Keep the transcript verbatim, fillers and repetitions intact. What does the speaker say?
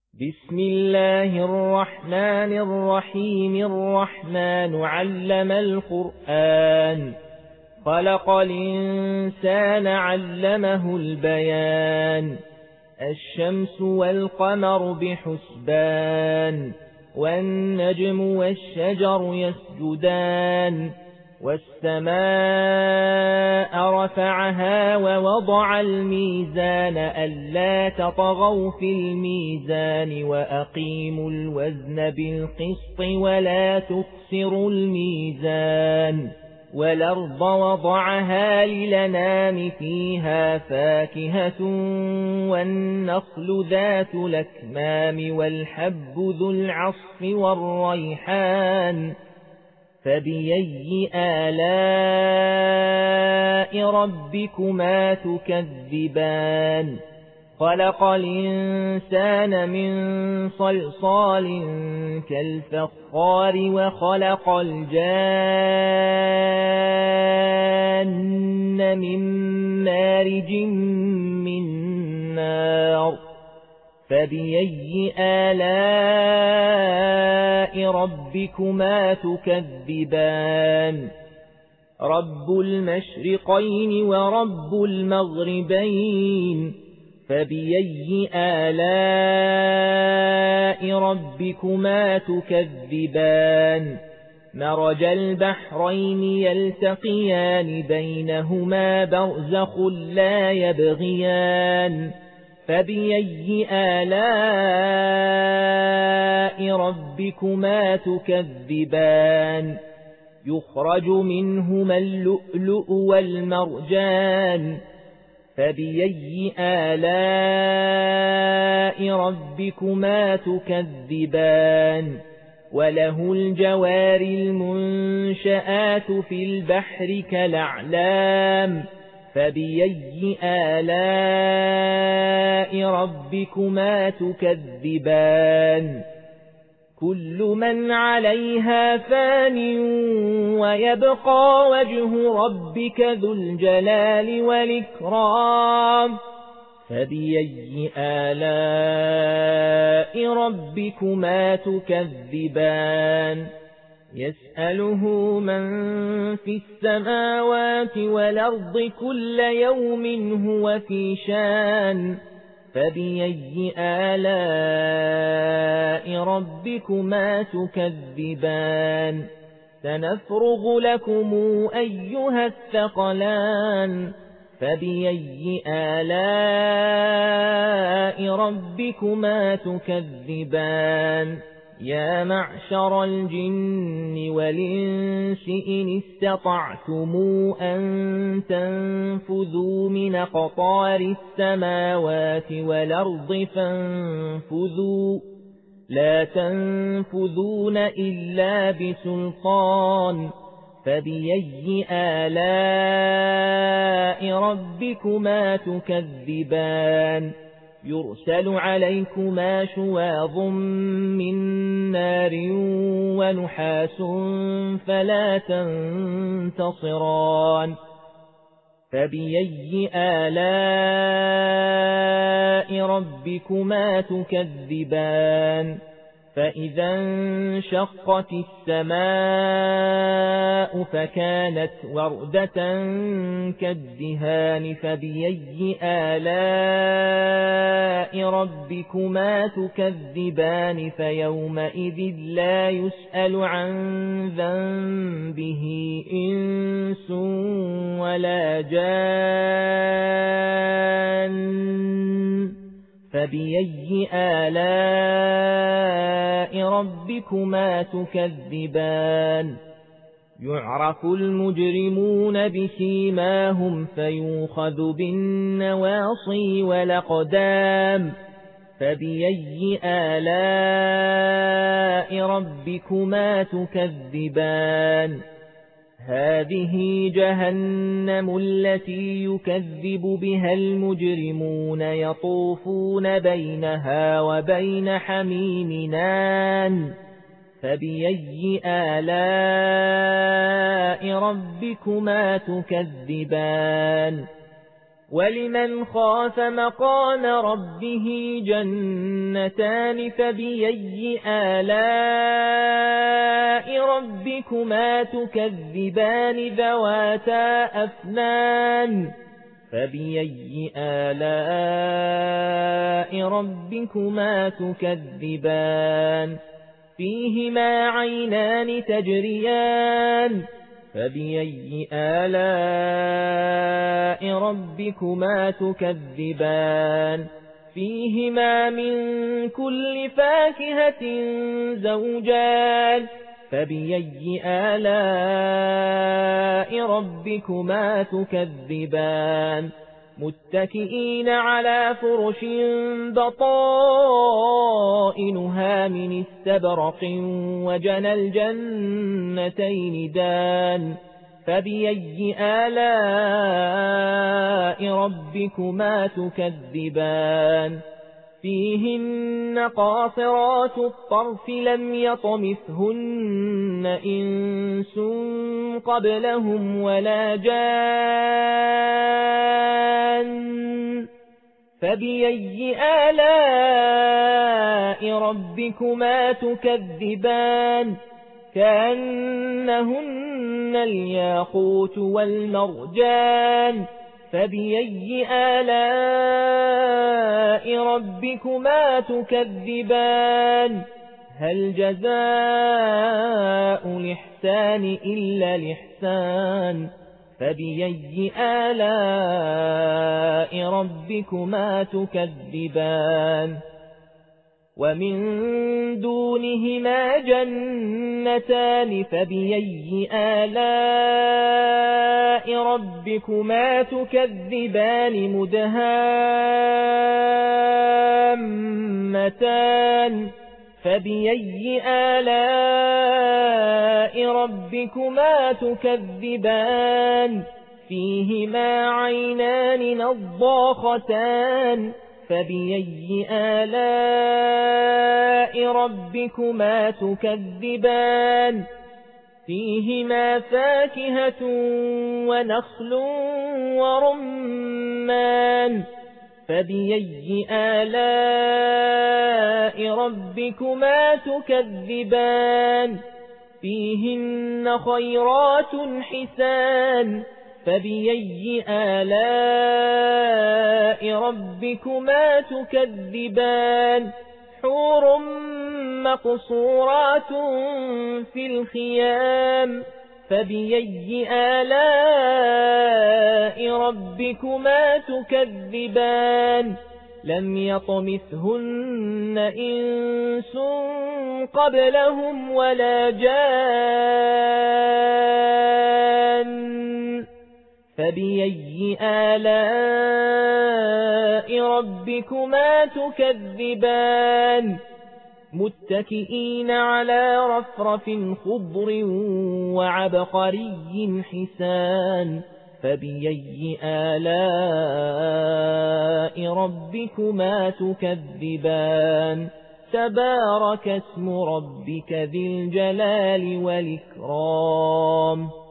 بسم الله الرحمن الرحيم. الرحمن علم القرآن، خلق الإنسان علمه البيان. الشمس والقمر بحسبان، والنجم والشجر يسجدان. والسماء رفعها ووضع الميزان ألا تطغوا في الميزان وأقيموا الوزن بالقسط ولا تخسروا الميزان. والأرض وضعها للأنام فيها فاكهة والنخل ذات الأكمام والحب ذو العصف والريحان. فبأي آلاء ربكما تكذبان؟ خلق الإنسان من صلصال كالفخار وخلق الجان من مارج من نار. فبأي آلاء ربكما تكذبان؟ رب المشرقين ورب المغربين. فبأي آلاء ربكما تكذبان؟ مرج البحرين يلتقيان بينهما برزخ لا يبغيان. فبأي آلاء ربكما تكذبان؟ يخرج منهما اللؤلؤ والمرجان. فبأي آلاء ربكما تكذبان؟ وله الجوار المنشآت في البحر كالأعلام. فبأي آلاء ربكما تكذبان؟ كل من عليها فان ويبقى وجه ربك ذو الجلال والإكرام. فبأي آلاء ربكما تكذبان؟ يسأله من في السماوات والأرض كل يوم هو في شان. فبأي آلاء ربكما تكذبان؟ سنفرغ لكم أيها الثقلان. فبأي آلاء ربكما تكذبان؟ يا معشر الجن والإنس إن استطعتم أن تنفذوا من أقطار السماوات والأرض فانفذوا، لا تنفذون إلا بسلطان. فبأي آلاء ربكما تكذبان؟ يرسل عليكما شواظ من نار ونحاس فلا تنتصران. فبأي آلاء ربكما تكذبان؟ فإذا انشقت السماء فكانت وردة كالدهان. فبأي آلاء ربكما تكذبان؟ فيومئذ لا يسأل عن ذنبه إنس ولا جان. فبأي آلاء ربكما تكذبان؟ يعرف المجرمون بسيماهم فيوخذ بالنواصي والأقدام. فبأي آلاء ربكما تكذبان؟ هذه جهنم التي يكذب بها المجرمون يطوفون بينها وبين حميم آن. فبأي آلاء ربكما تكذبان؟ ولمن خاف مقام ربه جنتان فبأي آلاء ربكما تكذبان ذواتا أفنان فبأي آلاء ربكما تكذبان فيهما عينان تجريان فبأي آلاء ربكما تكذبان فيهما من كل فاكهة زوجان فبأي آلاء ربكما تكذبان متكئين على فرش بطائنها من استبرق وجنى الجنتين دان فبأي آلاء ربكما تكذبان فيهن قاصرات الطرف لم يطمثهن إنس قبلهم ولا جان فبأي آلاء ربكما تكذبان كأنهن الياقوت والمرجان فبأي آلاء ربكما تكذبان هل جزاء الإحسان إلا الإحسان فبأي آلاء ربكما تكذبان ومن دونهما جنتان فبأي آلاء ربكما تكذبان مدهامتان فبأي آلاء ربكما تكذبان فيهما عينان نضاختان فبأي آلاء ربكما تكذبان فيهما فاكهة ونخل ورمان فبأي آلاء ربكما تكذبان فيهن خيرات حسان فبأي آلاء ربكما تكذبان حور مقصورات في الخيام فبأي آلاء ربكما تكذبان لم يطمثهن إنس قبلهم ولا جان فبأي آلاء ربكما تكذبان متكئين على رفرف خضر وعبقري حسان فبأي آلاء ربكما تكذبان تبارك اسم ربك ذي الجلال والإكرام